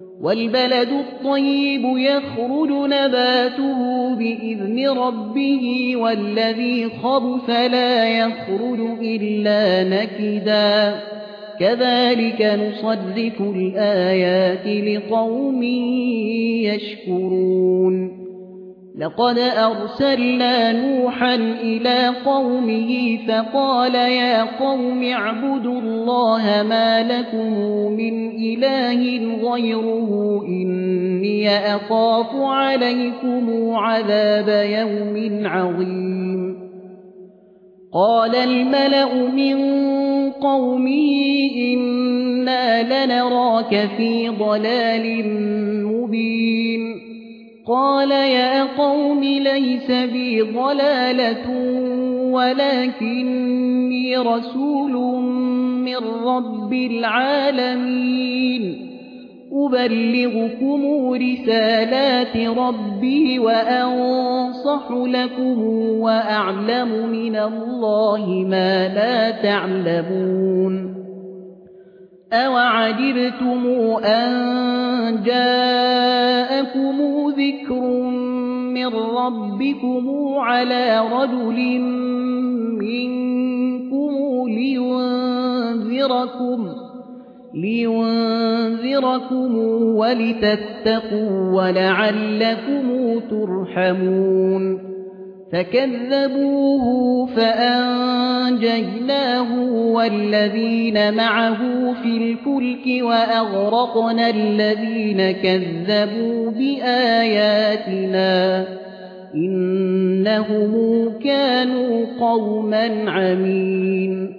والبلد الطيب يخرج نباته بإذن ربه والذي خبث لا يخرج إلا نكدا كذلك نصرف الآيات لقوم يشكرون لقد أرسلنا نوحا إلى قومه فقال يا قوم اعبدوا الله ما لكم من إله غيره إني أخاف عليكم عذاب يوم عظيم قال الملأ من قومه إنا لنراك في ضلال مبين قال يا قوم ليس بي ضلالة ولكني رسول من رب العالمين أبلغكم رسالات ربي وأنصح لكم وأعلم من الله ما لا تعلمون أوعجبتم أن جاءكم ذكر من ربكم على رجل منكم لينذركم ولتتقوا ولعلكم ترحمون فكذبوه فأنجيناه والذين معه في الفلك وأغرقنا الذين كذبوا بآياتنا إنهم كانوا قوما عمين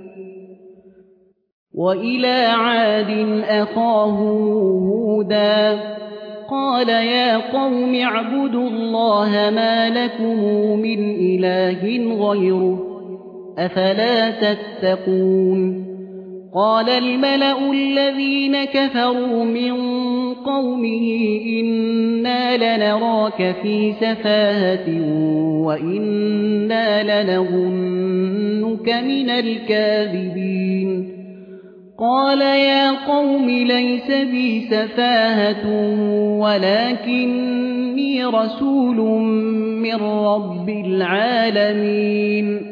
وإلى عاد أخاهم هودا قال يا قوم اعبدوا الله ما لكم من إله غيره أفلا تتقون قال الملأ الذين كفروا من قومه إنا لنراك في سفاهة وإنا لنظنك من الكاذبين قال يا قوم ليس بي سفاهة ولكني رسول من رب العالمين